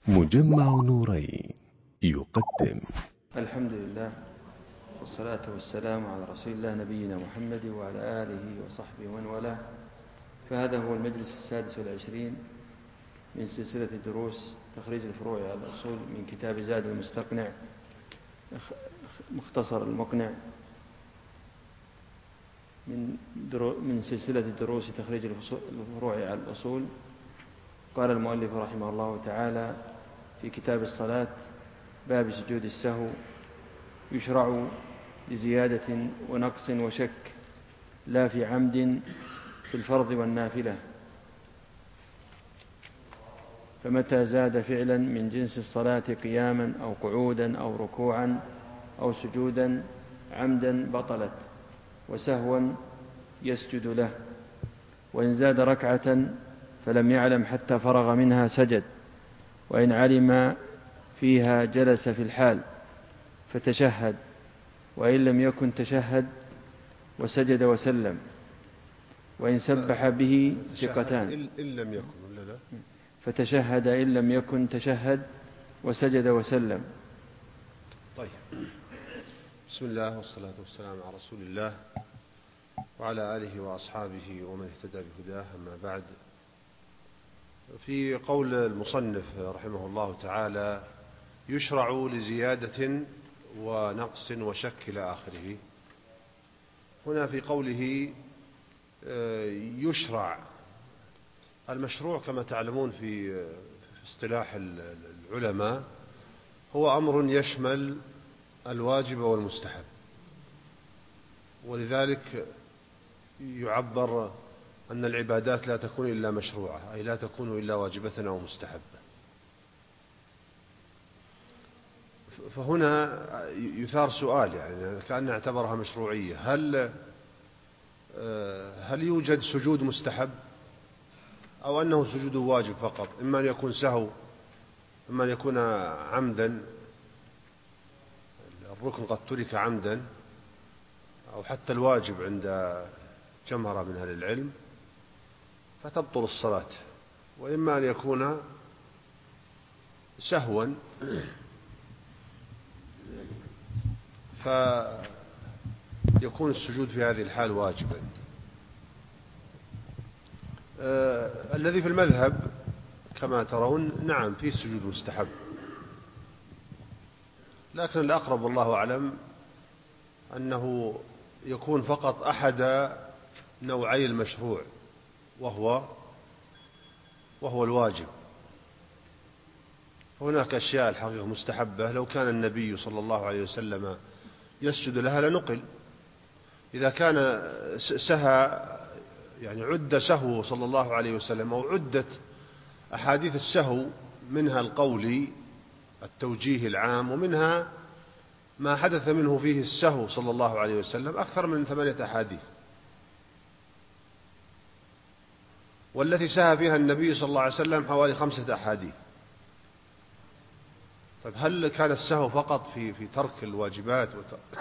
مجمع نورين يقدم. الحمد لله والصلاة والسلام على رسول الله نبينا محمد وعلى آله وصحبه ومن والاه. فهذا هو المجلس 26 من سلسلة دروس تخريج الفروع على الأصول من كتاب زاد المستقنع مختصر المقنع من سلسلة دروس تخريج الفروع على الأصول. قال المؤلف رحمه الله تعالى في كتاب الصلاة: باب سجود السهو: يشرع لزيادة ونقص وشك، لا في عمد في الفرض والنافلة. فمتى زاد فعلا من جنس الصلاة قياما أو قعودا أو ركوعا أو سجودا عمدا بطلت، وسهوا يسجد له. وإن زاد ركعة فلم يعلم حتى فرغ منها سجد، وإن علم فيها جلس في الحال فتشهد، وإن لم يكن تشهد وسجد وسلم. وإن سبح به ثقتان إن لم يكن ولا لا فتشهد، إن لم يكن تشهد وسجد وسلم. طيب، بسم الله والصلاة والسلام على رسول الله وعلى آله وأصحابه ومن اهتدى بهداه، أما بعد. في قول المصنف رحمه الله تعالى: يشرع لزيادة ونقص وشك إلى آخره. هنا في قوله يشرع، المشروع كما تعلمون في اصطلاح العلماء هو أمر يشمل الواجب والمستحب، ولذلك يعبر أن العبادات لا تكون إلا مشروعة، أي لا تكون إلا واجبة أو مستحبة. فهنا يثار سؤال، يعني كأنه اعتبرها مشروعية: هل يوجد سجود مستحب أو أنه سجود واجب فقط؟ إما أن يكون سهو، إما أن يكون عمدا، الركن قد ترك عمدا، أو حتى الواجب عند جمهرة من أهل العلم فتبطل الصلاة. وإما أن يكون سهوا فيكون السجود في هذه الحال واجبا. الذي في المذهب كما ترون نعم فيه السجود مستحب، لكن الأقرب والله أعلم أنه يكون فقط أحد نوعي المشروع، وهو الواجب. هناك أشياء الحقيقة مستحبة لو كان النبي صلى الله عليه وسلم يسجد لها لنقل. إذا كان سهى، يعني عد سهو صلى الله عليه وسلم، أو عدت أحاديث السهو، منها القولي التوجيه العام، ومنها ما حدث منه فيه السهو صلى الله عليه وسلم أكثر من 8 أحاديث، والتي سهى فيها النبي صلى الله عليه وسلم حوالي 5 أحاديث. طيب، هل كان السهو فقط في ترك الواجبات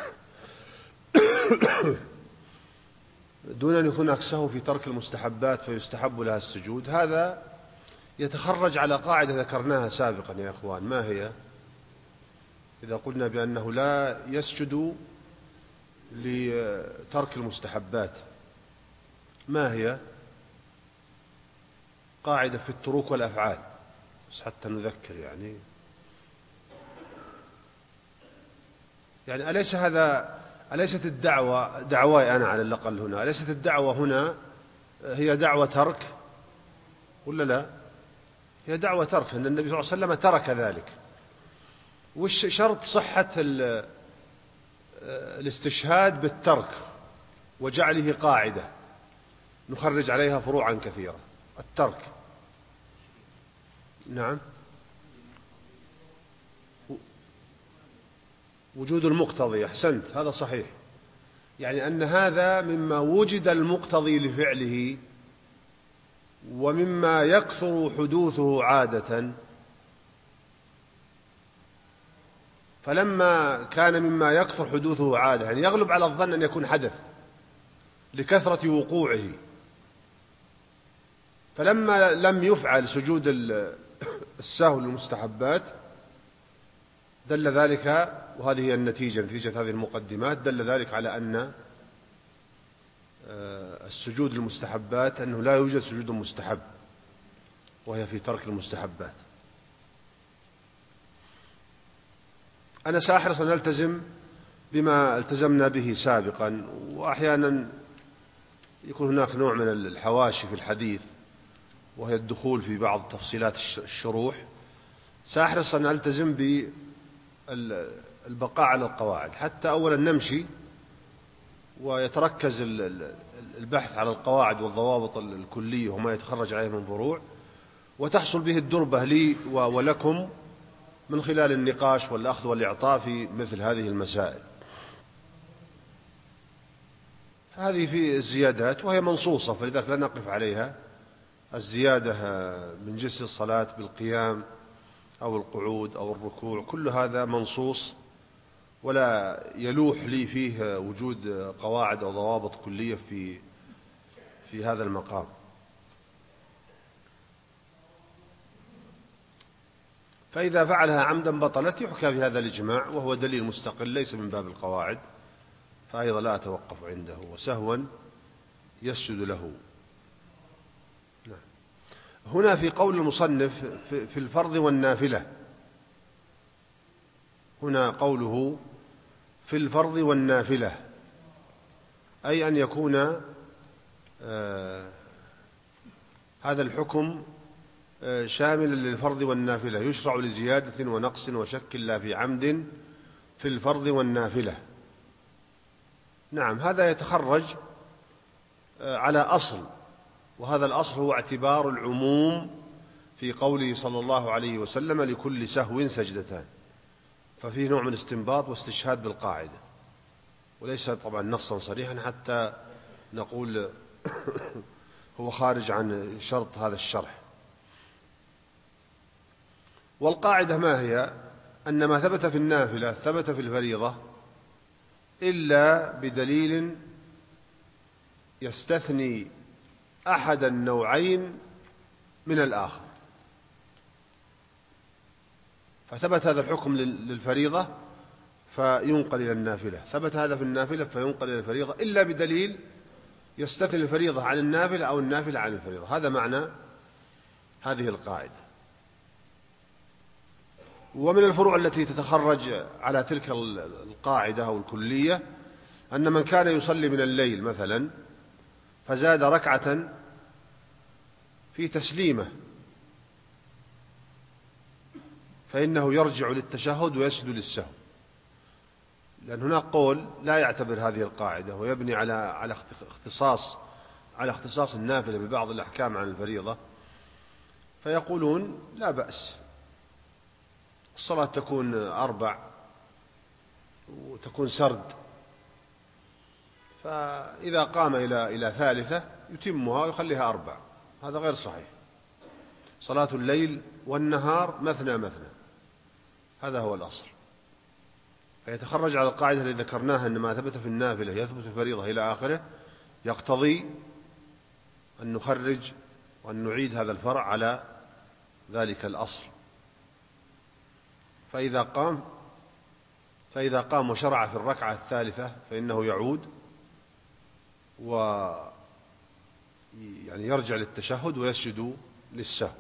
دون أن يكون هناك سهو في ترك المستحبات فيستحب لها السجود؟ هذا يتخرج على قاعدة ذكرناها سابقا يا أخوان. ما هي؟ إذا قلنا بأنه لا يسجد لترك المستحبات، ما هي؟ قاعدة في التروك والأفعال، بس حتى نذكر يعني أليست الدعوة دعواي أنا على الأقل هنا، أليست الدعوة هنا هي دعوة ترك ولا لا؟ هي دعوة ترك، أن النبي صلى الله عليه وسلم ترك ذلك. وش شرط صحة الاستشهاد بالترك وجعله قاعدة نخرج عليها فروعا كثيرة؟ الترك، نعم، وجود المقتضي. أحسنت، هذا صحيح، يعني أن هذا مما وجد المقتضي لفعله ومما يكثر حدوثه عادة. فلما كان مما يكثر حدوثه عادة، يعني يغلب على الظن أن يكون حدث لكثرة وقوعه، فلما لم يفعل سجود السهو للمستحبات دل ذلك، وهذه هي نتيجة هذه المقدمات، دل ذلك على أن السجود للمستحبات أنه لا يوجد سجود مستحب، وهي في ترك المستحبات. أنا سأحرص أن ألتزم بما التزمنا به سابقا، وأحيانا يكون هناك نوع من الحواشي في الحديث، وهي الدخول في بعض تفصيلات الشروح. سأحرص أن ألتزم بالبقاء على القواعد، حتى أولا نمشي ويتركز البحث على القواعد والضوابط الكلية وما يتخرج عليه من فروع، وتحصل به الدربة لي ولكم من خلال النقاش والأخذ والإعطاء في مثل هذه المسائل. هذه في الزيادات وهي منصوصة، فلذلك لا نقف عليها. الزيادة من جنس الصلاة بالقيام أو القعود أو الركوع، كل هذا منصوص، ولا يلوح لي فيه وجود قواعد أو ضوابط كلية في هذا المقام. فإذا فعلها عمدا بطلت، يحكى في هذا الإجماع، وهو دليل مستقل ليس من باب القواعد، فأيضا لا أتوقف عنده. وسهوا يسجد له. هنا في قول المصنف في الفرض والنافلة، هنا قوله في الفرض والنافلة، أي أن يكون هذا الحكم شاملا للفرض والنافلة، يشرع لزيادة ونقص وشك لا في عمد في الفرض والنافلة. نعم، هذا يتخرج على أصل، وهذا الأصل هو اعتبار العموم في قوله صلى الله عليه وسلم لكل سهو سجدتان، ففيه نوع من الاستنباط واستشهاد بالقاعدة، وليس طبعا نصا صريحا حتى نقول هو خارج عن شرط هذا الشرح. والقاعدة ما هي؟ أن ما ثبت في النافلة ثبت في الفريضة إلا بدليل يستثني أحد النوعين من الآخر. فثبت هذا الحكم للفريضة فينقل إلى النافلة، ثبت هذا في النافلة فينقل إلى الفريضة، إلا بدليل يستثني الفريضة عن النافلة أو النافلة عن الفريضة. هذا معنى هذه القاعدة. ومن الفروع التي تتخرج على تلك القاعدة أو الكلية أن من كان يصلي من الليل مثلا فزاد ركعة في تسليمة، فإنه يرجع للتشهد ويسجد للسهو، لأن هناك قول لا يعتبر هذه القاعدة ويبني على اختصاص النافلة ببعض الأحكام عن الفريضة، فيقولون لا بأس، الصلاة تكون 4 وتكون سرد، فإذا قام إلى ثالثة يتمها ويخليها 4. هذا غير صحيح. صلاة الليل والنهار مثنى، هذا هو الأصل. فيتخرج على القاعدة التي ذكرناها أن ما ثبت في النافلة يثبت في الفريضة إلى آخره، يقتضي أن نخرج وأن نعيد هذا الفرع على ذلك الأصل. فإذا قام وشرع في الركعة الثالثة فإنه يعود يعني يرجع للتشهد ويسجد للسهو.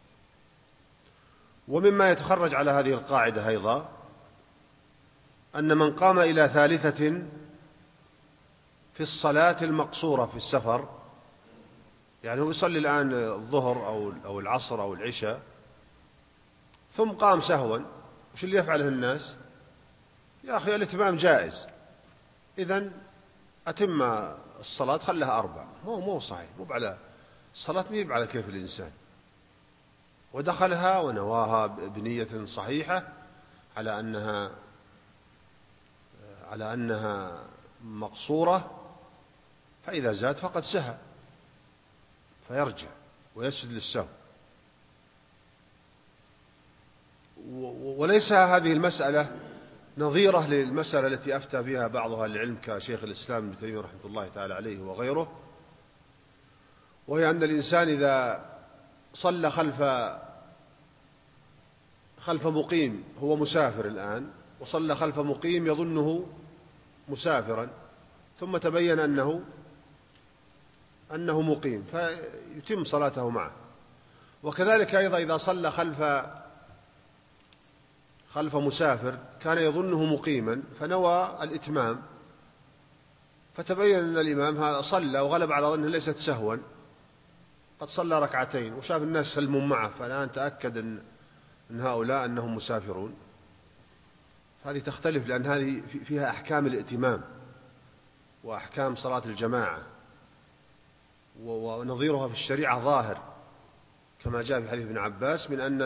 ومما يتخرج على هذه القاعدة أيضا أن من قام إلى ثالثة في الصلاة المقصورة في السفر، يعني هو يصلي الآن الظهر أو العصر أو العشاء ثم قام سهوا، وش اللي يفعله الناس؟ يا أخي الاتمام جائز، إذن أتم الصلاة خلها 4. مو صحيح، الصلاة مو على كيف الإنسان، ودخلها ونواها بنية صحيحة على أنها مقصورة، فإذا زاد فقد سهى فيرجع ويسجد للسهو. وليس هذه المسألة نظيرة للمسألة التي أفتى فيها بعض أهل العلم كشيخ الإسلام ابن تيمية رحمة الله تعالى عليه وغيره، وهي أن الإنسان إذا صلى خلف خلف مقيم هو مسافر الآن، وصلى خلف مقيم يظنه مسافرا، ثم تبين أنه مقيم، فيتم صلاته معه. وكذلك أيضا إذا صلى خلف مسافر كان يظنه مقيما فنوى الإتمام، فتبين أن الإمام هذا صلى وغلب على ظنه ليست سهوا، قد صلى ركعتين وشاف الناس سلموا معه، فالآن تأكد أن هؤلاء أنهم مسافرون. هذه تختلف، لأن هذه فيها أحكام الائتمام وأحكام صلاة الجماعة، ونظيرها في الشريعة ظاهر كما جاء في حديث ابن عباس من أن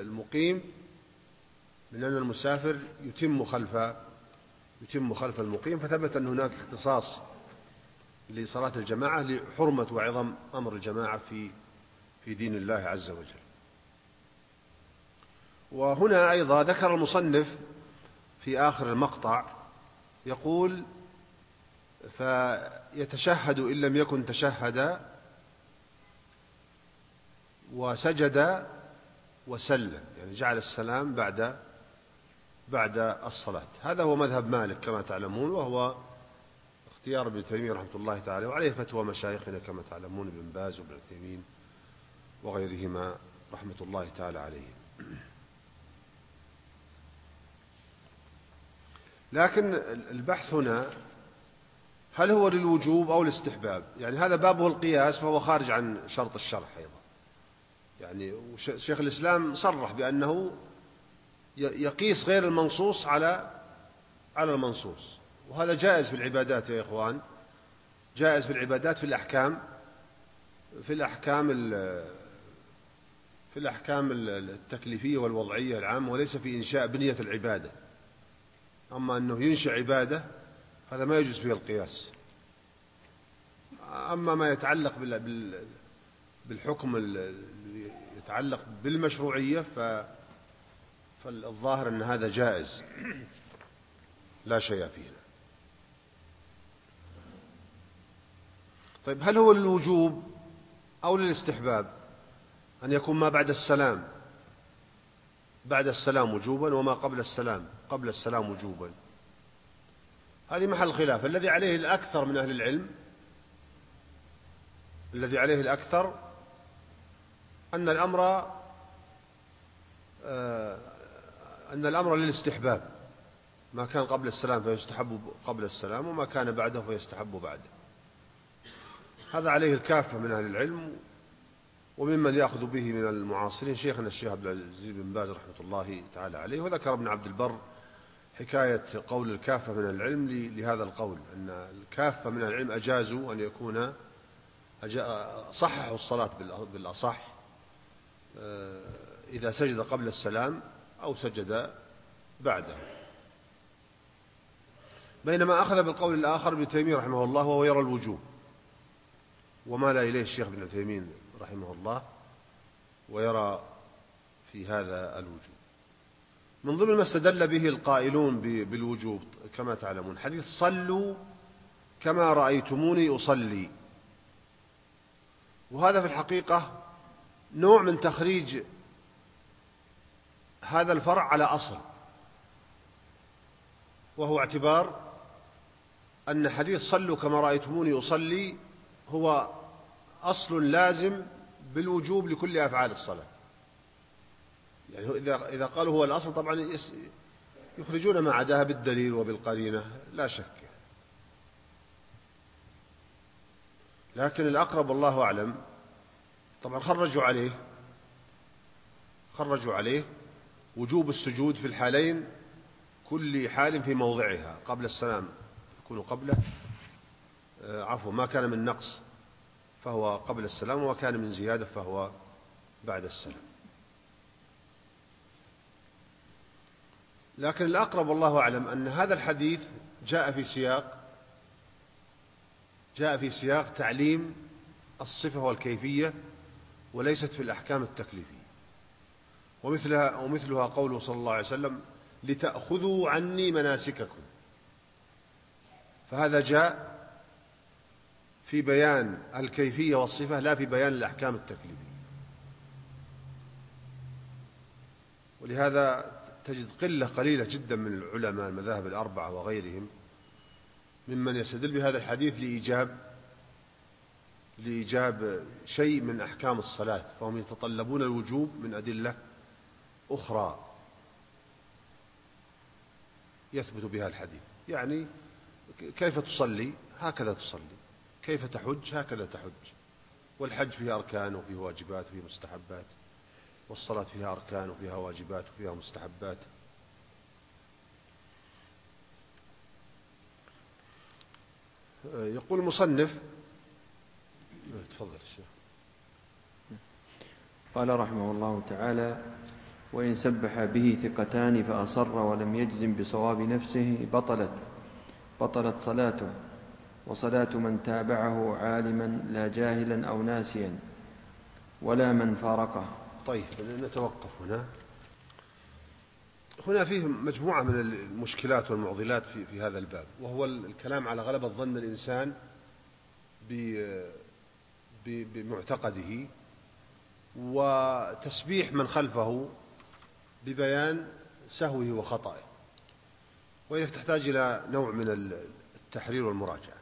المسافر يتم خلف المقيم، فثبت أن هناك اختصاص لصلاة الجماعة لحرمة وعظم أمر الجماعة في دين الله عز وجل. وهنا أيضا ذكر المصنف في آخر المقطع يقول: فيتشهد إن لم يكن تشهد وسجد وسلم، يعني جعل السلام بعد الصلاة. هذا هو مذهب مالك كما تعلمون، وهو اختيار ابن تيمية رحمة الله تعالى، وعليه فتوى مشايخنا كما تعلمون ابن باز وابن عثيمين وغيرهما رحمة الله تعالى عليهم. لكن البحث هنا هل هو للوجوب أو الاستحباب؟ يعني هذا بابه القياس، فهو خارج عن شرط الشرح أيضا. يعني شيخ الإسلام صرح بأنه يقيس غير المنصوص على المنصوص، وهذا جائز في العبادات يا إخوان، جائز في العبادات، في الأحكام التكليفية والوضعية العامة، وليس في إنشاء بنية العبادة. أما أنه ينشأ عبادة هذا ما يجوز فيه القياس. أما ما يتعلق بالحكم يتعلق بالمشروعية فالظاهر أن هذا جائز لا شيء فيه. طيب، هل هو للوجوب أو للاستحباب أن يكون ما بعد السلام وجوبا، وما قبل السلام وجوبا؟ هذه محل خلاف. الذي عليه الأكثر من أهل العلم، أن الأمر للاستحباب، ما كان قبل السلام فيستحب قبل السلام، وما كان بعده فيستحب بعده. هذا عليه الكافة من أهل العلم، وممن يأخذ به من المعاصرين شيخنا الشيخ عبد العزيز بن باز رحمة الله تعالى عليه. وذكر ابن عبد البر حكاية قول الكافة من العلم لهذا القول، أن الكافة من العلم أجازوا أن يكون صححوا الصلاة بالأصح إذا سجد قبل السلام أو سجد بعده. بينما أخذ بالقول الآخر ابن تيمية رحمه الله، وهو يرى الوجوب، ومال إليه الشيخ ابن عثيمين رحمه الله، ويرى في هذا الوجوب. من ضمن ما استدل به القائلون بالوجوب كما تعلمون حديث صلوا كما رأيتموني أصلي، وهذا في الحقيقة نوع من تخريج هذا الفرع على أصل، وهو اعتبار أن حديث صلوا كما رأيتموني أصلي هو أصل لازم بالوجوب لكل أفعال الصلاة. يعني إذا قالوا هو الأصل طبعا يخرجون ما عداها بالدليل وبالقرينة لا شك، لكن الأقرب والله أعلم طبعا خرجوا عليه وجوب السجود في الحالين، كل حال في موضعها. قبل السلام يكون قبله، ما كان من نقص فهو قبل السلام، وما كان من زيادة فهو بعد السلام. لكن الأقرب والله أعلم أن هذا الحديث جاء في سياق تعليم الصفة والكيفية، وليست في الأحكام التكليفية. ومثلها قوله صلى الله عليه وسلم: لتأخذوا عني مناسككم. فهذا جاء في بيان الكيفية والصفة، لا في بيان الأحكام التكليفية. ولهذا تجد قلة قليلة جدا من العلماء المذاهب الأربعة وغيرهم ممن يستدل بهذا الحديث لإيجاب شيء من أحكام الصلاة، فهم يتطلبون الوجوب من أدلة أخرى يثبت بها الحديث. يعني كيف تصلي هكذا تصلي، كيف تحج هكذا تحج، والحج فيه أركان وفيه واجبات وفيه مستحبات، والصلاة فيها أركان وفيها واجبات وفيها مستحبات. يقول المصنف، تفضل الشيخ. قال رحمه الله تعالى: وإن سبح به ثقتان فأصر ولم يجزم بصواب نفسه بطلت صلاته، وصلاة من تابعه عالما لا جاهلا أو ناسيا ولا من فارقه. طيب نتوقف هنا فيه مجموعة من المشكلات والمعضلات في هذا الباب، وهو الكلام على غلبة ظن الإنسان بمعتقده، وتسبيح من خلفه ببيان سهوه وخطأه، وهي تحتاج إلى نوع من التحرير والمراجعة.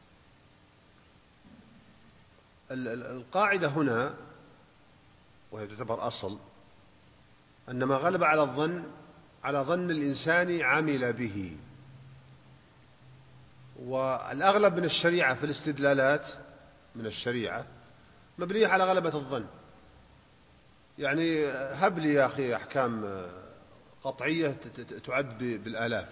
القاعدة هنا، وهي تعتبر أصل، أن ما غلب على ظن الإنسان عمل به. والأغلب من الشريعة في الاستدلالات من الشريعة مبنية على غلبة الظن. يعني هب لي يا أخي أحكام قطعية تعد بالآلاف،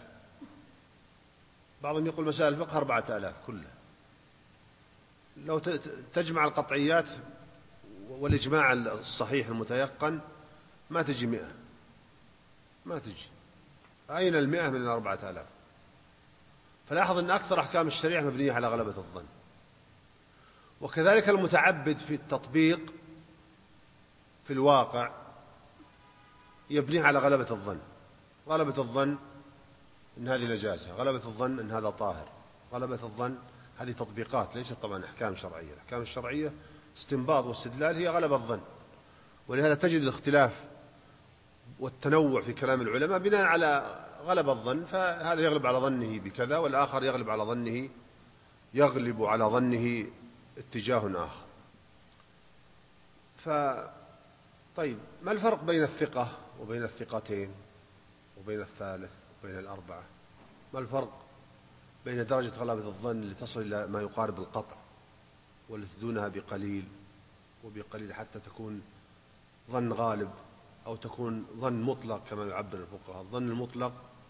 بعضهم يقول مسائل الفقه 4000 كلها، لو تجمع القطعيات والإجماع الصحيح المتيقن ما تجي 100، ما تجي. أين 100 من 4000؟ فلاحظ أن أكثر أحكام الشريعة مبنية على غلبة الظن. وكذلك المتعبد في التطبيق في الواقع يبنيه على غلبة الظن. غلبة الظن أن هذه نجاسة، غلبة الظن أن هذا طاهر، غلبة الظن. هذه تطبيقات ليست طبعا أحكام شرعية. الأحكام الشرعية استنباط واستدلال، هي غلبة الظن. ولهذا تجد الاختلاف والتنوع في كلام العلماء بناء على غلب الظن، فهذا يغلب على ظنه بكذا، والآخر يغلب على ظنه اتجاه آخر. طيب ما الفرق بين الثقة وبين الثقتين وبين الثالث وبين الأربعة؟ ما الفرق بين درجة غلبة الظن اللي تصل إلى ما يقارب القطع، والتي دونها بقليل وبقليل حتى تكون ظن غالب، أو تكون ظن مطلق كما يعبر الفقهاء؟ الظن المطلق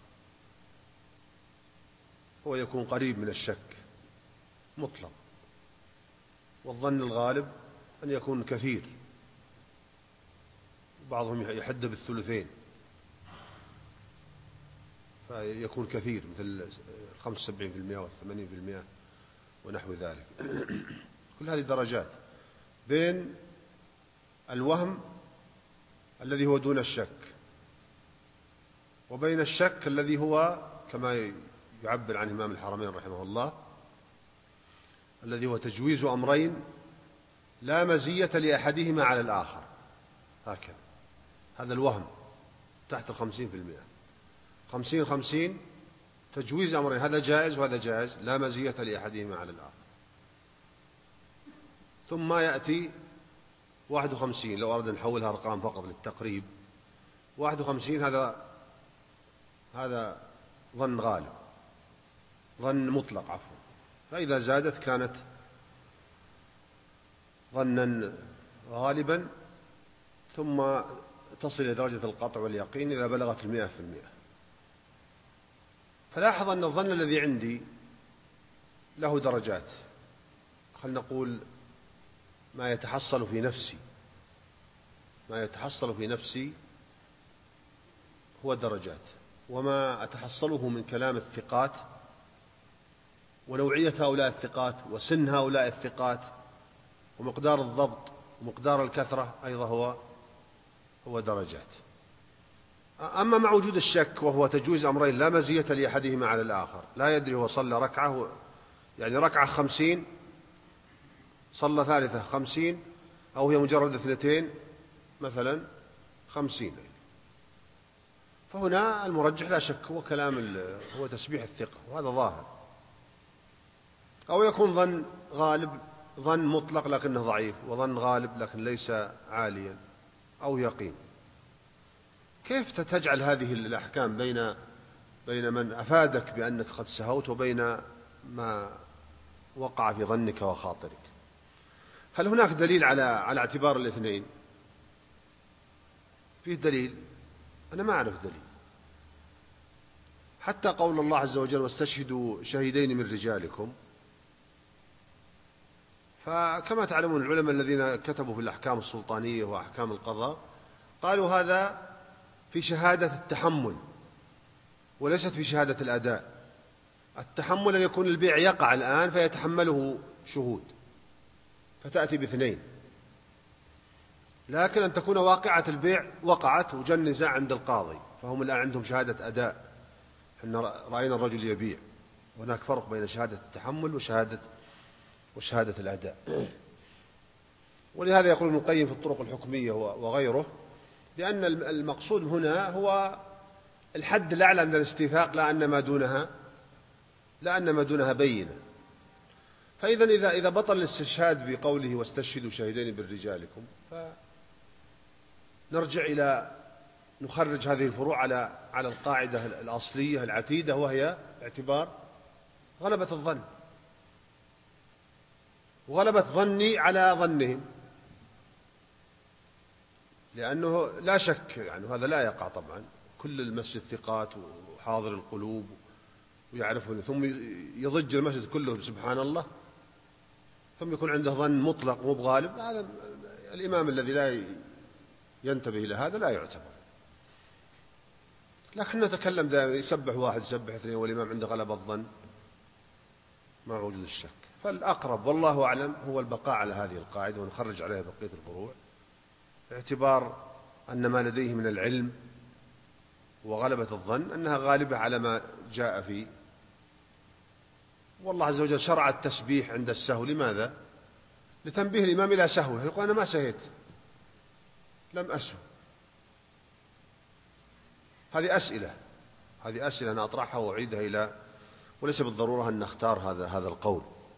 هو يكون قريب من الشك مطلق، والظن الغالب أن يكون كثير، بعضهم يحد بالثلثين فيكون كثير، مثل 75% و80% ونحو ذلك. كل هذه درجات بين الوهم الذي هو دون الشك، وبين الشك الذي هو كما يعبر عن إمام الحرمين رحمه الله، الذي هو تجويز أمرين لا مزية لأحدهما على الآخر، هكذا. هذا الوهم تحت 50%، 50-50 تجويز أمرين، هذا جائز وهذا جائز، لا مزية لأحدهما على الآخر. ثم يأتي 51، لو أردنا نحولها أرقام فقط للتقريب، 51 هذا ظن غالب، ظن مطلق عفوا، فإذا زادت كانت ظنا غالبا، ثم تصل إلى درجة القطع واليقين إذا بلغت 100%. فلاحظ أن الظن الذي عندي له درجات، خلنا نقول ما يتحصل في نفسي هو درجات، وما أتحصله من كلام الثقات ونوعية هؤلاء الثقات وسن هؤلاء الثقات ومقدار الضبط ومقدار الكثرة أيضا هو درجات. أما مع وجود الشك وهو تجويز أمرين لا مزية لأحدهما على الآخر، لا يدري هو صلى ركعة، يعني ركعة 50 صلى ثالثة 50، أو هي مجرد 2 مثلا 50، فهنا المرجح لا شك هو هو تسبيح الثقة، وهذا ظاهر. أو يكون ظن غالب، ظن مطلق لكنه ضعيف، وظن غالب لكن ليس عاليا، أو يقين. كيف تجعل هذه الأحكام بين من أفادك بأنك قد سهوت وبين ما وقع في ظنك وخاطرك؟ هل هناك دليل على اعتبار الاثنين؟ فيه دليل؟ أنا ما أعرف دليل. حتى قول الله عز وجل واستشهدوا شهيدين من رجالكم، فكما تعلمون العلماء الذين كتبوا في الأحكام السلطانية وأحكام القضاء قالوا هذا في شهادة التحمل وليست في شهادة الأداء. التحمل أن يكون البيع يقع الآن فيتحمله شهود فتأتي باثنين، لكن أن تكون واقعة البيع وقعت وجاء النزاع عند القاضي فهم الآن عندهم شهادة أداء. احنا رأينا الرجل يبيع، هناك فرق بين شهادة التحمل وشهادة الأداء. ولهذا يقول ابن القيم في الطرق الحكمية وغيره بأن المقصود هنا هو الحد الأعلى من الاستيثاق، لا أن ما دونها بينة. فإذا إذا بطل الاستشهاد بقوله واستشهدوا شهيدين من رجالكم، فنرجع إلى نخرج هذه الفروع على القاعدة الأصلية العتيدة، وهي اعتبار غلبة الظن، وغلبة ظني على ظنهم، لأنه لا شك يعني هذا لا يقع طبعا. كل المسجد ثقات وحاضر القلوب ويعرفون، ثم يضج المسجد كله سبحان الله، ثم يكون عنده ظن مطلق مو بغالب. هذا الإمام الذي لا ينتبه إلى هذا لا يعتبر. لكن نتكلم دائما يسبح واحد يسبح اثنين والإمام عنده غلبة الظن مع وجود الشك. فالأقرب والله أعلم هو البقاء على هذه القاعدة ونخرج عليها بقية الفروع، اعتبار أن ما لديه من العلم وغلبة الظن أنها غالبة على ما جاء فيه. والله عز وجل شرع التسبيح عند السهو. لماذا؟ لتنبيه الإمام إلى سهوه، يقول أنا ما سهيت، لم أسهو. هذه أسئلة أنا أطرحها وأعيدها وليس بالضرورة أن نختار هذا القول.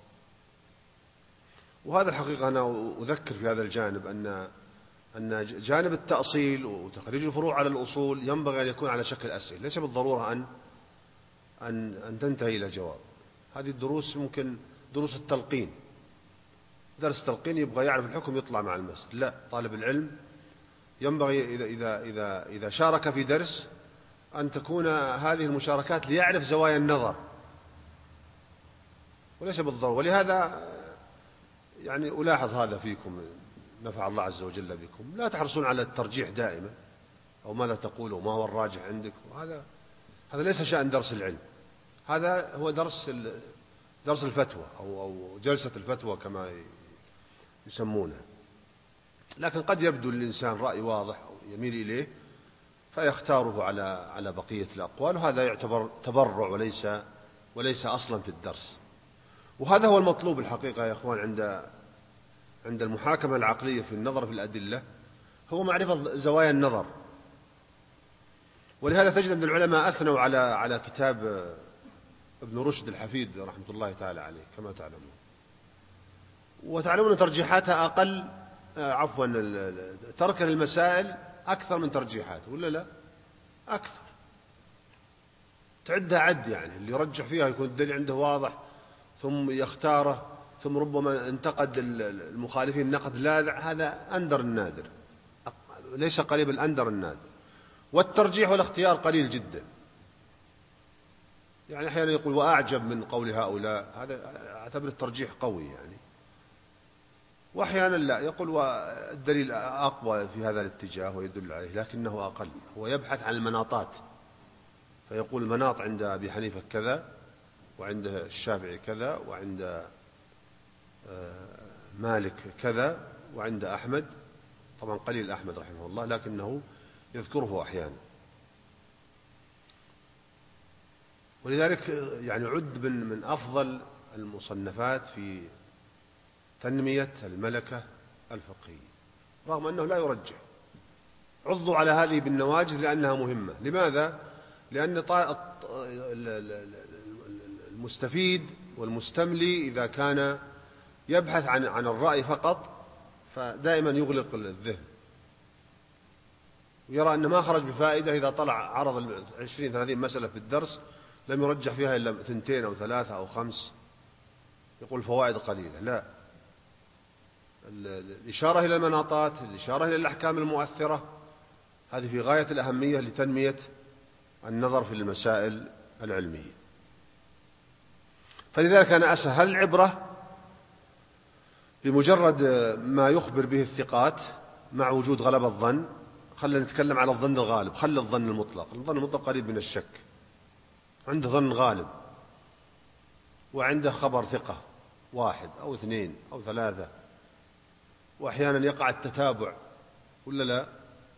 وهذا الحقيقة أنا أذكر في هذا الجانب أن جانب التأصيل وتخريج الفروع على الأصول ينبغي أن يكون على شكل أسئلة، ليس بالضرورة أن تنتهي إلى جواب. هذه الدروس ممكن دروس التلقين، درس تلقين يبغى يعرف الحكم يطلع مع المسجد. لا، طالب العلم ينبغي إذا شارك في درس أن تكون هذه المشاركات ليعرف زوايا النظر وليس بالضرورة. ولهذا يعني ألاحظ هذا فيكم، نفع الله عز وجل بكم، لا تحرصون على الترجيح دائما أو ماذا تقول وما هو الراجح عندك. هذا ليس شأن درس العلم، هذا هو درس الفتوى أو جلسة الفتوى كما يسمونها. لكن قد يبدو للإنسان رأي واضح أو يميل إليه فيختاره على بقية الأقوال، وهذا يعتبر تبرع وليس أصلا في الدرس. وهذا هو المطلوب الحقيقة يا أخوان عند المحاكمة العقلية في النظر في الأدلة، هو معرفة زوايا النظر. ولهذا تجد أن العلماء أثنوا على كتاب ابن رشد الحفيد رحمة الله تعالى عليه كما تعلمون، وتعلمون ترجيحاتها أقل، ترك المسائل أكثر من ترجيحات، ولا لا؟ أكثر، تعدها عد يعني. اللي يرجح فيها يكون الدليل عنده واضح ثم يختاره، ثم ربما انتقد المخالفين نقد لاذع، هذا أندر النادر، ليس قريب الأندر النادر. والترجيح والاختيار قليل جدا، يعني أحيانا يقول وأعجب من قول هؤلاء، هذا أعتبر الترجيح قوي يعني. وأحيانا لا، يقول والدليل أقوى في هذا الاتجاه ويدل عليه لكنه أقل. هو يبحث عن المناطات، فيقول المناط عند أبي حنيفة كذا، وعند الشافعي كذا، وعند مالك كذا، وعند أحمد. طبعا قليل أحمد رحمه الله لكنه يذكره أحيانا. ولذلك يعني عد من أفضل المصنفات في تنمية الملكة الفقهية، رغم أنه لا يرجح، عضوا على هذه بالنواجذ لأنها مهمة. لماذا؟ لأن المستفيد والمستملي إذا كان يبحث عن الرأي فقط فدائما يغلق الذهن ويرى أنه ما خرج بفائدة. إذا طلع عرض 20-30 مسألة في الدرس لم يرجح فيها إلا 2 أو 3 أو 5، يقول فوائد قليلة. لا، الإشارة إلى المناطات، الإشارة إلى الأحكام المؤثرة، هذه في غاية الأهمية لتنمية النظر في المسائل العلمية. فلذلك أنا أسهل هل العبرة بمجرد ما يخبر به الثقات مع وجود غلبة الظن؟ خلينا نتكلم على الظن الغالب، خلي الظن المطلق. الظن المطلق قريب من الشك، عنده ظن غالب وعنده خبر ثقة 1 أو 2 أو 3، وأحيانا يقع التتابع ولا لا؟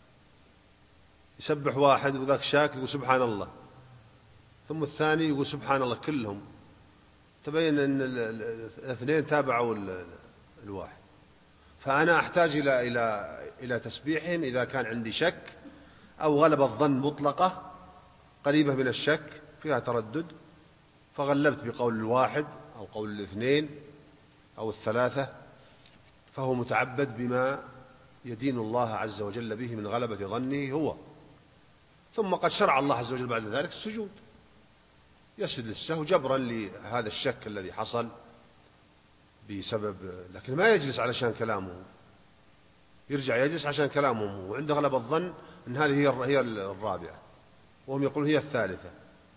يسبح واحد وذاك شاك يقول سبحان الله، ثم الثاني يقول سبحان الله، كلهم تبين أن الاثنين تابعوا الواحد. فأنا أحتاج إلى تسبيحهم إذا كان عندي شك أو غلب الظن مطلقة قريبة من الشك فيها تردد، فغلبت بقول 1 أو قول 2 أو 3، فهو متعبد بما يدين الله عز وجل به من غلبة ظنه هو. ثم قد شرع الله عز وجل بعد ذلك السجود، يسجد للسهو جبرا لهذا الشك الذي حصل بسبب، لكن ما يجلس علشان كلامه، يرجع يجلس عشان كلامه وعنده غلبة الظن أن هذه هي الرابعة وهم يقولون هي الثالثة،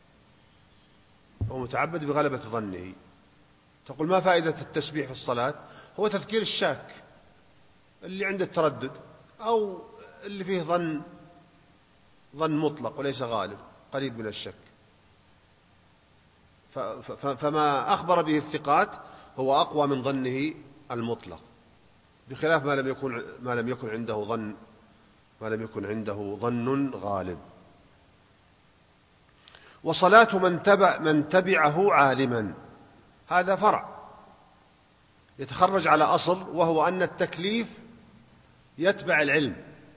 هو متعبد بغلبة ظنه. تقول ما فائدة التسبيح في الصلاة؟ هو تذكير الشاك اللي عنده التردد أو اللي فيه ظن مطلق وليس غالب قريب من الشك. فما أخبر به الثقات هو أقوى من ظنه المطلق، بخلاف ما لم يكن عنده ظن غالب. وصلاة من تبعه عالما، هذا فرع يتخرج على أصل، وهو أن التكليف يتبع العلم.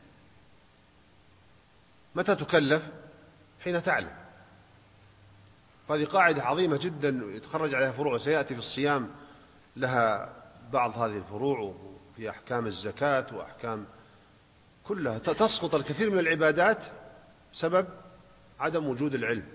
متى تكلف؟ حين تعلم. هذه قاعدة عظيمة جدا يتخرج عليها فروع، وسيأتي في الصيام لها بعض هذه الفروع، وفي أحكام الزكاة وأحكام كلها. تسقط الكثير من العبادات بسبب عدم وجود العلم.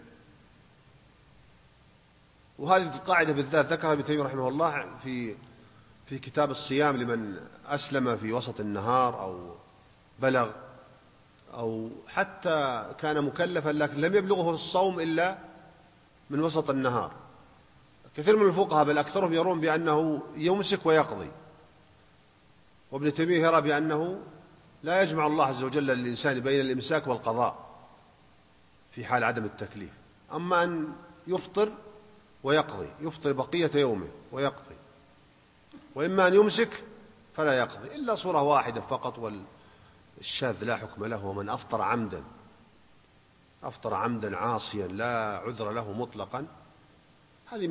وهذه القاعدة بالذات ذكرها ابن تيمية رحمه الله في كتاب الصيام لمن أسلم في وسط النهار أو بلغ أو حتى كان مكلفا لكن لم يبلغه الصوم إلا من وسط النهار. كثير من الفقهاء بل أكثرهم يرون بأنه يمسك ويقضي، وابن تيمية يرى بأنه لا يجمع الله عز وجل للإنسان بين الإمساك والقضاء في حال عدم التكليف. أما أن يفطر ويقضي، يفطر بقية يومه ويقضي، وإما أن يمسك فلا يقضي إلا صورة واحدة فقط، والشاذ لا حكم له. ومن أفطر عمدا عاصيا لا عذر له مطلقا، هذه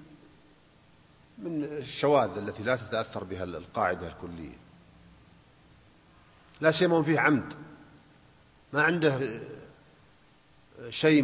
من الشواذ التي لا تتأثر بها القاعدة الكلية، لا سيما فيه عمد ما عنده شيء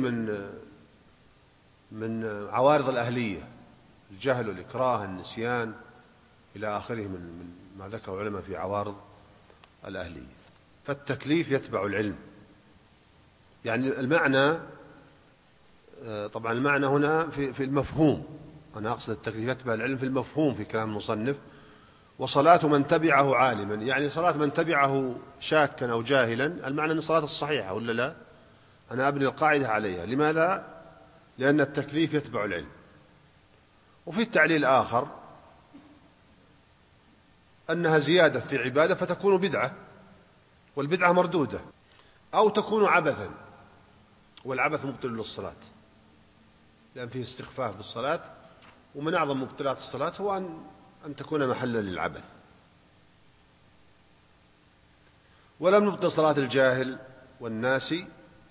من عوارض الأهلية، الجهل والإكراه النسيان إلى آخره من ما ذكر العلماء في عوارض الأهلية. فالتكليف يتبع العلم. يعني المعنى، طبعا المعنى هنا في المفهوم، أنا أقصد التكليف يتبع العلم في المفهوم في كلام المصنف. وصلاة من تبعه عالما، يعني صلاة من تبعه شاكا أو جاهلا، المعنى أن الصلاة الصحيحة ولا لا؟ أنا أبني القاعدة عليها. لماذا؟ لأن التكليف يتبع العلم. وفي التعليل آخر أنها زيادة في عبادة فتكون بدعة، والبدعة مردودة، أو تكون عبثا، والعبث مبطل للصلاة لأن فيه استخفاف بالصلاة. ومن أعظم مبطلات الصلاة هو أن تكون محلا للعبث. ولم نبطل صلاة الجاهل والناسي،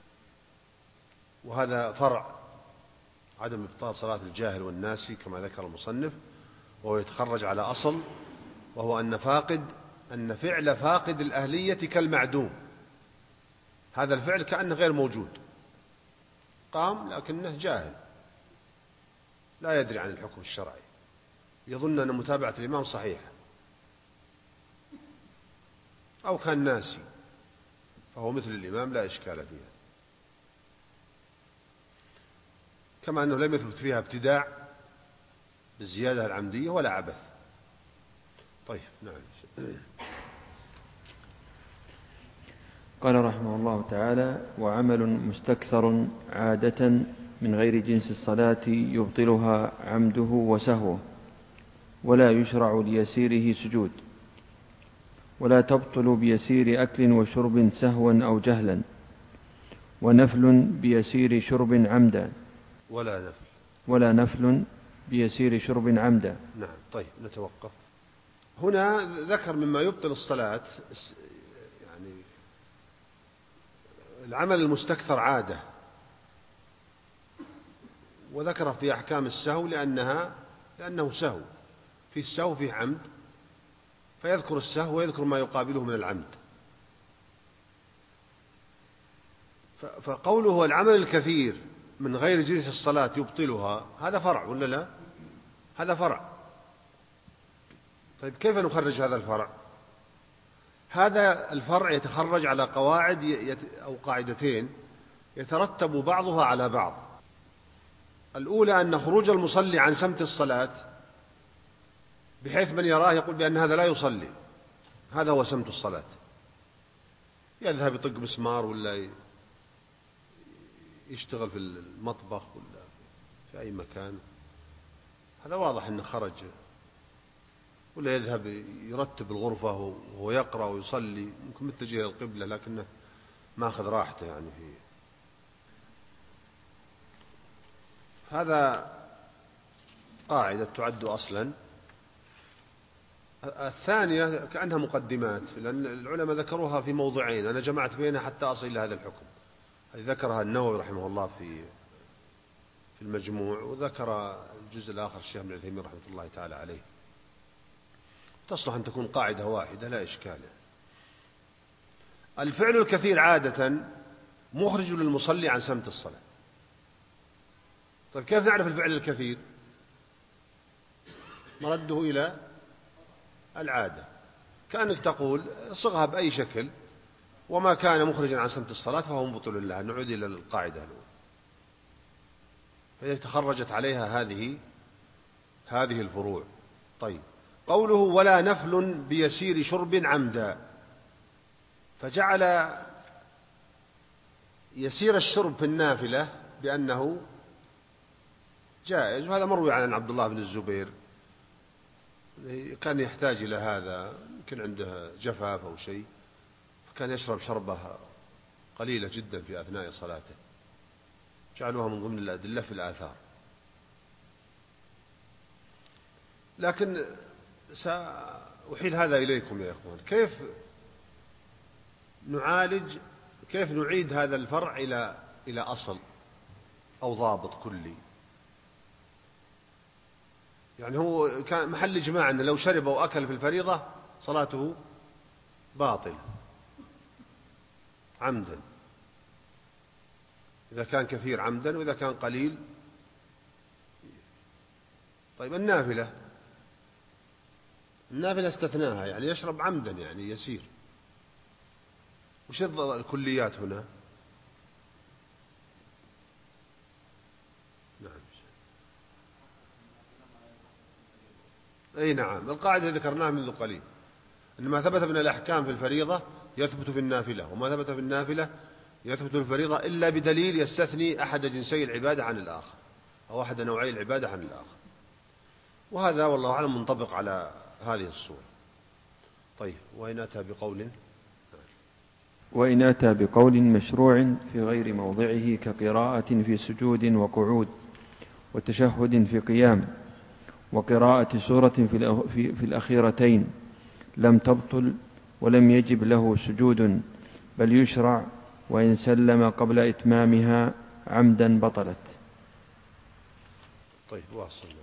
وهذا فرع عدم إبطال صلاة الجاهل والناسي كما ذكر المصنف، وهو يتخرج على أصل، وهو أن فعل فاقد الأهلية كالمعدوم. هذا الفعل كأنه غير موجود، قام لكنه جاهل لا يدري عن الحكم الشرعي، يظن أن متابعة الإمام صحيحة، أو كان ناسي، فهو مثل الإمام لا إشكال فيها، كما أنه لم يثبت فيها ابتداع بالزيادة العمدية ولا عبث. طيب نعم. قال رحمه الله تعالى: وعمل مستكثر عادة من غير جنس الصلاة يبطلها عمده وسهوه، ولا يشرع ليسيره سجود، ولا تبطل بيسير أكل وشرب سهوا أو جهلا، ونفل بيسير شرب عمدا، ولا نفل بيسير شرب عمدا. نعم. طيب نتوقف هنا. ذكر مما يبطل الصلاة يعني العمل المستكثر عادة، وذكر في أحكام السهو لأنه سهو، في السهو فيه عمد، فيذكر السهو ويذكر ما يقابله من العمد. فقوله العمل الكثير من غير جنس الصلاة يبطلها، هذا فرع ولا لا؟ هذا فرع. طيب كيف نخرج هذا الفرع؟ هذا الفرع يتخرج على قواعد أو قاعدتين يترتب بعضها على بعض. الأولى أن خروج المصلي عن سمت الصلاة بحيث من يراه يقول بأن هذا لا يصلي، هذا هو سمت الصلاة، يذهب يطق مسمار ولا يشتغل في المطبخ ولا في أي مكان، هذا واضح أنه خرج، ولا يذهب يرتب الغرفة وهو يقرأ ويصلي، ممكن متجه إلى القبلة لكنه ما أخذ راحته يعني فيه. هذا قاعدة تعد أصلا. الثانية كأنها مقدمات، لأن العلماء ذكروها في موضعين، أنا جمعت بينها حتى أصل إلى هذا الحكم. ذكرها النووي رحمه الله في المجموع، وذكر الجزء الآخر الشيخ ابن عثيمين رحمة الله تعالى عليه. تصلح أن تكون قاعدة واحدة لا إشكال. الفعل الكثير عادة مخرج للمصلي عن سمت الصلاة. طيب كيف نعرف الفعل الكثير؟ مرده إلى العادة، كأنك تقول صغها بأي شكل، وما كان مخرجا عن سمت الصلاة فهو مبطل لها. نعود إلى القاعدة الأولى، فإذا تخرجت عليها هذه الفروع. طيب قوله ولا نفل بيسير شرب عمدا، فجعل يسير الشرب في النافلة بأنه جائز، وهذا مروي عن عبد الله بن الزبير، كان يحتاج إلى هذا، يمكن عنده جفاف أو شيء، فكان يشرب شربة قليلة جدا في أثناء صلاته، جعلوها من ضمن الأدلة في الآثار. لكن سأحيل هذا إليكم يا إخوان، كيف نعيد هذا الفرع إلى أصل أو ضابط كلي؟ يعني هو كان محل إجماع أن لو شرب أو أكل في الفريضة صلاته باطلة عمدا، إذا كان كثير عمدا، وإذا كان قليل. طيب النافلة استثناها، يعني يشرب عمدا يعني يسير. وش الكليات هنا؟ نعم. أي نعم، القاعدة ذكرناها منذ قليل، أن ما ثبت من الأحكام في الفريضة يثبت في النافلة، وما ثبت في النافلة يثبت في الفريضة إلا بدليل يستثني أحد جنسي العبادة عن الآخر، أو أحد نوعي العبادة عن الآخر، وهذا والله أعلم منطبق على هذه الصورة. طيب وإن أتى بقول مشروع في غير موضعه كقراءة في سجود وقعود، وتشهد في قيام، وقراءة سورة في الأخيرتين، لم تبطل ولم يجب له سجود، بل يشرع، وإن سلم قبل إتمامها عمدا بطلت. طيب واصلنا.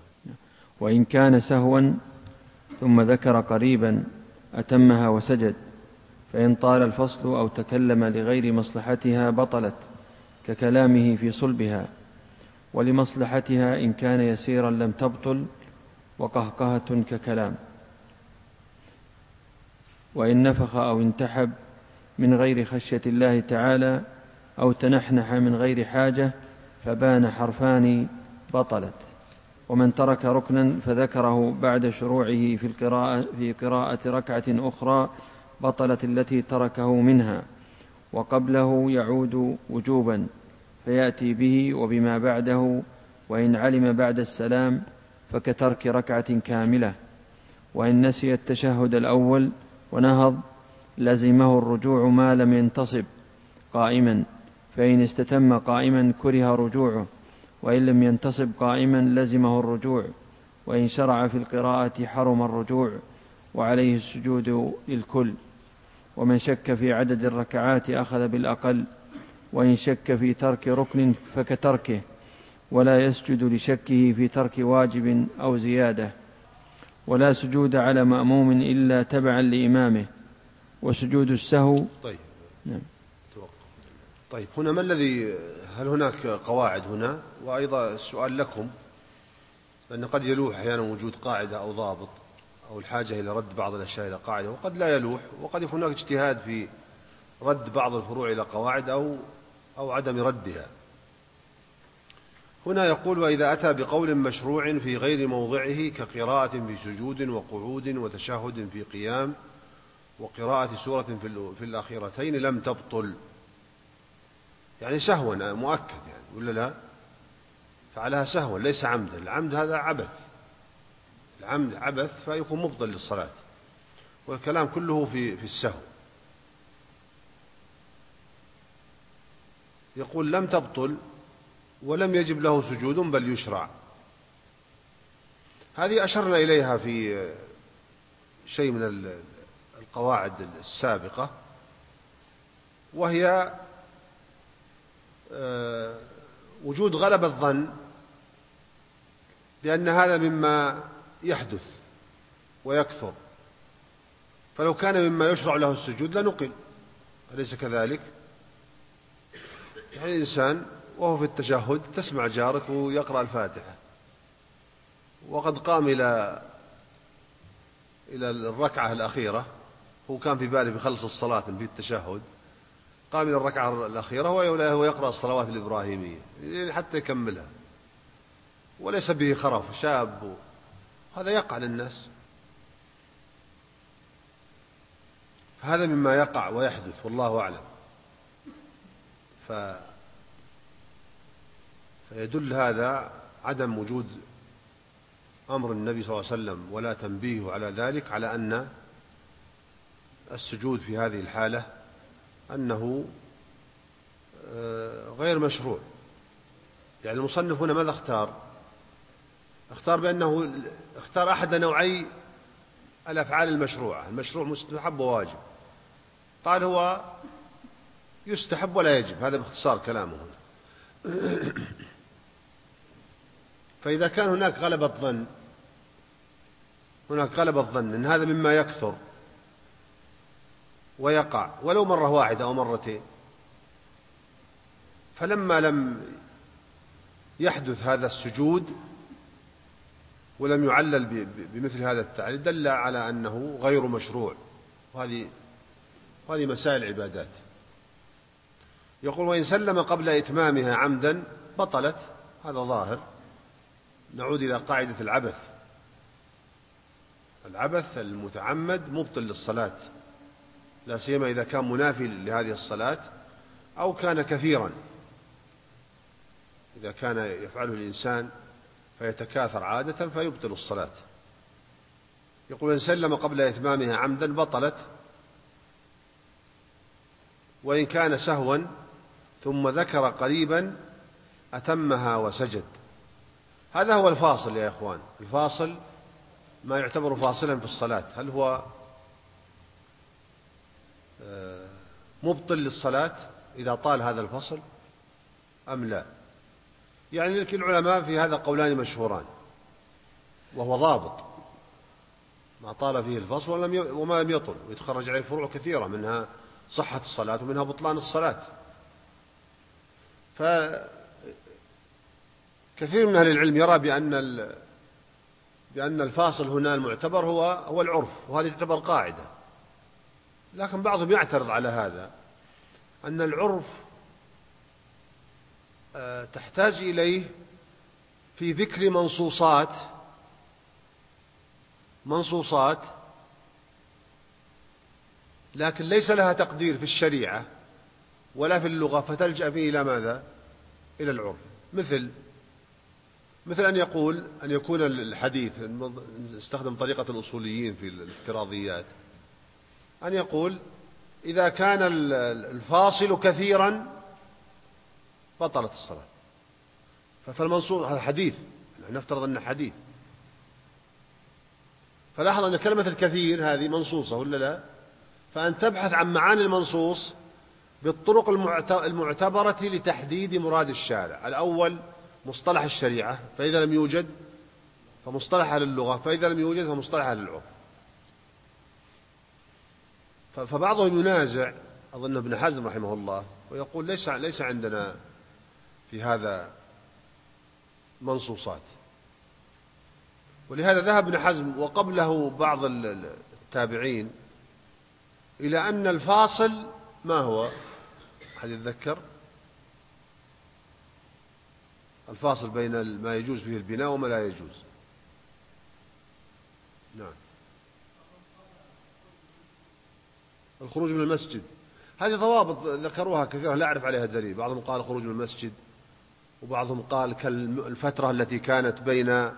وإن كان سهوا ثم ذكر قريبا أتمها وسجد، فإن طال الفصل أو تكلم لغير مصلحتها بطلت، ككلامه في صلبها، ولمصلحتها إن كان يسيرا لم تبطل، وقهقهة ككلام. وإن نفخ أو انتحب من غير خشية الله تعالى أو تنحنح من غير حاجة فبان حرفان بطلت. ومن ترك ركنا فذكره بعد شروعه في قراءة ركعة أخرى بطلت التي تركه منها، وقبله يعود وجوبا فيأتي به وبما بعده، وإن علم بعد السلام فكترك ركعة كاملة. وإن نسي التشهد الأول ونهض لزمه الرجوع ما لم ينتصب قائما، فإن استتم قائما كره رجوعه، وإن لم ينتصب قائما لزمه الرجوع، وإن شرع في القراءة حرم الرجوع، وعليه السجود للكل. ومن شك في عدد الركعات أخذ بالأقل، وإن شك في ترك ركن فكتركه، ولا يسجد لشكه في ترك واجب أو زيادة. ولا سجود على مأموم إلا تبعا لإمامه، وسجود السهو. طيب. نعم. طيب، هنا ما الذي، هل هناك قواعد هنا؟ وأيضا السؤال لكم، لأن قد يلوح أحيانا وجود قاعدة أو ضابط أو الحاجة إلى رد بعض الأشياء إلى قاعدة، وقد لا يلوح، وقد يكون هناك اجتهاد في رد بعض الفروع إلى قواعد أو عدم ردها. هنا يقول: وإذا أتى بقول مشروع في غير موضعه كقراءة في سجود وقعود وتشهد في قيام وقراءة سورة في الأخيرتين لم تبطل. يعني سهوا مؤكد، يعني ولا لا؟ فعلها سهوا ليس عمدا. العمد هذا عبث، العمد عبث فيكون مبطل للصلاة، والكلام كله في السهو. يقول: لم تبطل ولم يجب له سجود بل يشرع. هذه أشرنا إليها في شيء من القواعد السابقة، وهي وجود غلبة الظن بأن هذا مما يحدث ويكثر، فلو كان مما يشرع له السجود لنقل، أليس كذلك؟ يعني الإنسان وهو في التشهد تسمع جارك ويقرأ الفاتحة، وقد قام إلى الركعة الأخيرة، هو كان في باله بيخلص الصلاة في التشهد، قام إلى الركعة الأخيرة وهو يقرأ الصلوات الإبراهيمية حتى يكملها، وليس به خرف، شاب، هذا يقع للناس. هذا مما يقع ويحدث والله أعلم. فيدل هذا عدم وجود أمر النبي صلى الله عليه وسلم ولا تنبيه على ذلك، على أن السجود في هذه الحالة أنه غير مشروع. يعني المصنف هنا ماذا اختار بأنه اختار أحد نوعي الأفعال المشروعة، المشروع مستحب وواجب، قال هو يستحب ولا يجب، هذا باختصار كلامه هنا. فإذا كان هناك غلبة ظن أن هذا مما يكثر ويقع ولو مرة واحدة أو مرتين، فلما لم يحدث هذا السجود ولم يعلل بمثل هذا التعليل دل على أنه غير مشروع. وهذه مسائل العبادات. يقول: وإن سلم قبل إتمامها عمدا بطلت. هذا ظاهر. نعود إلى قاعدة العبث المتعمد مبطل للصلاة، لا سيما إذا كان منافي لهذه الصلاة أو كان كثيرا. إذا كان يفعله الإنسان فيتكاثر عادة فيبطل الصلاة. يقول: إن سلم قبل إتمامها عمدا بطلت، وإن كان سهوا ثم ذكر قريبا أتمها وسجد. هذا هو الفاصل يا إخوان. الفاصل ما يعتبر فاصلا في الصلاة، هل هو مبطل للصلاة إذا طال هذا الفصل أم لا؟ يعني العلماء في هذا قولان مشهوران، وهو ضابط. ما طال فيه الفصل وما لم يطل، ويتخرج عليه فروع كثيرة، منها صحة الصلاة ومنها بطلان الصلاة. فكثير من أهل العلم يرى بأن الفاصل هنا المعتبر هو العرف، وهذه تعتبر قاعدة. لكن بعضهم يعترض على هذا، أن العرف تحتاج إليه في ذكر منصوصات لكن ليس لها تقدير في الشريعة ولا في اللغة، فتلجأ فيه إلى ماذا؟ إلى العرف. مثل أن يكون الحديث، استخدم طريقة الأصوليين في الافتراضيات، أن يقول إذا كان الفاصل كثيرا بطلت الصلاة. فالمنصوص هذا حديث، نفترض أنه حديث، فلاحظ أن كلمة الكثير هذه منصوصة ولا لا؟ فأن تبحث عن معاني المنصوص بالطرق المعتبرة لتحديد مراد الشارع. الأول مصطلح الشريعة، فإذا لم يوجد فمصطلح أهل اللغة، فإذا لم يوجد فمصطلح أهل العرف. فبعضهم ينازع، أظن ابن حزم رحمه الله، ويقول ليس عندنا في هذا منصوصات. ولهذا ذهب ابن حزم وقبله بعض التابعين إلى أن الفاصل ما هو؟ أحد يتذكر؟ الفاصل بين ما يجوز فيه البناء وما لا يجوز. نعم. الخروج من المسجد، هذه ضوابط ذكروها كثيرا لا أعرف عليها دليل. بعضهم قال خروج من المسجد، وبعضهم قال كالفترة التي كانت بين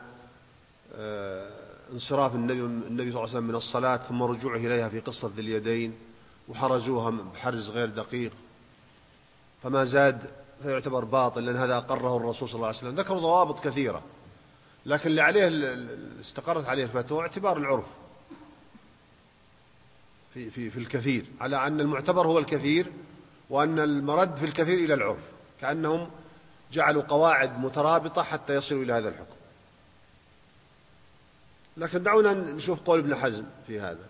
انصراف النبي صلى الله عليه وسلم من الصلاة ثم رجوعه إليها في قصة ذي اليدين، وحرزوها بحرز غير دقيق، فما زاد فيعتبر باطل، لأن هذا أقره الرسول صلى الله عليه وسلم. ذكروا ضوابط كثيرة، لكن اللي عليه استقرت عليه الفتوى اعتبار العرف في الكثير، على أن المعتبر هو الكثير، وأن المرد في الكثير إلى العرف، كأنهم جعلوا قواعد مترابطة حتى يصلوا إلى هذا الحكم. لكن دعونا نشوف قول ابن حزم في هذا.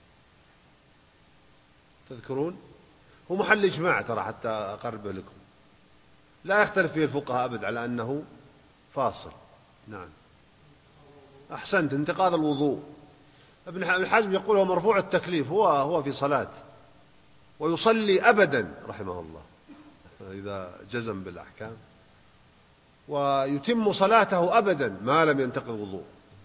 تذكرون؟ هو محل إجماع ترى، حتى أقربه لكم، لا يختلف فيه الفقهاء أبد على أنه فاصل. نعم، أحسنت، انتقاض الوضوء. ابن حزم يقول هو مرفوع التكليف، هو في صلاة ويصلي أبدا رحمه الله إذا جزم بالأحكام، ويتم صلاته أبدا ما لم ينتقض الوضوء.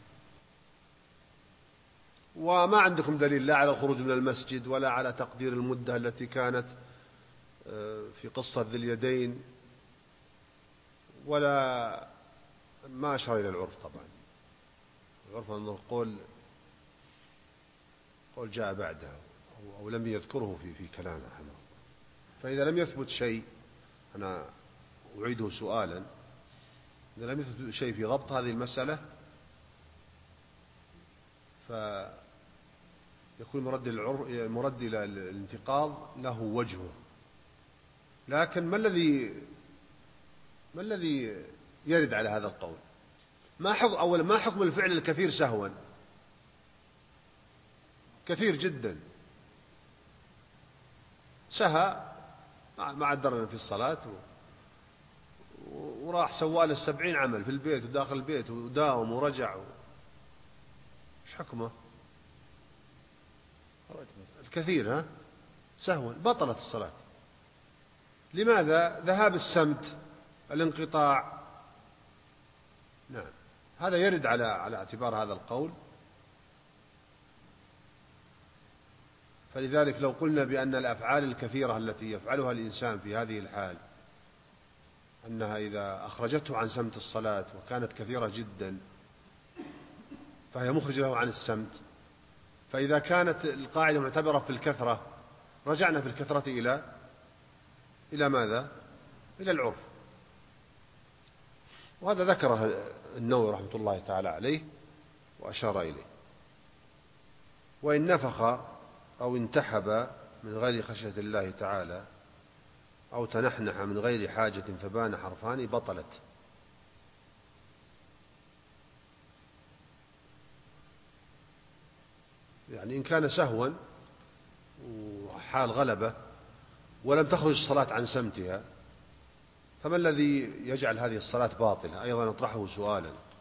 وما عندكم دليل لا على الخروج من المسجد ولا على تقدير المدة التي كانت في قصة ذي اليدين، ولا ما أشار إلى العرف. طبعا العرف أنه قول جاء بعده أو لم يذكره في كلامه رحمه الله. فإذا لم يثبت شيء، أنا أعيده سؤالا، إذا لم يثبت شيء في ضبط هذه المسألة فيكون مرد إلى الانتقاض له وجهه. لكن ما الذي يرد على هذا القول؟ أولا ما حكم الفعل الكثير سهوا؟ كثير جدا، سهى ما عدرنا في الصلاة وراح سواله 70 عمل في البيت وداخل البيت وداوم ورجع، ايش حكمه؟ الكثير سهوا بطلت الصلاة. لماذا؟ ذهاب السمت، الانقطاع. نعم، هذا يرد على اعتبار هذا القول. فلذلك لو قلنا بأن الأفعال الكثيرة التي يفعلها الإنسان في هذه الحال أنها إذا أخرجته عن سمت الصلاة وكانت كثيرة جدا فهي مخرج له عن السمت، فإذا كانت القاعدة معتبرة في الكثرة رجعنا في الكثرة إلى ماذا؟ إلى العرف. وهذا ذكره النووي رحمة الله تعالى عليه وأشار إليه. وإن نفخ أو انتحب من غير خشية الله تعالى أو تنحنح من غير حاجة فبان حرفان بطلت. يعني إن كان سهوا وحال غلبة ولم تخرج الصلاة عن سمتها، فما الذي يجعل هذه الصلاة باطلة؟ أيضا أطرحه سؤالا.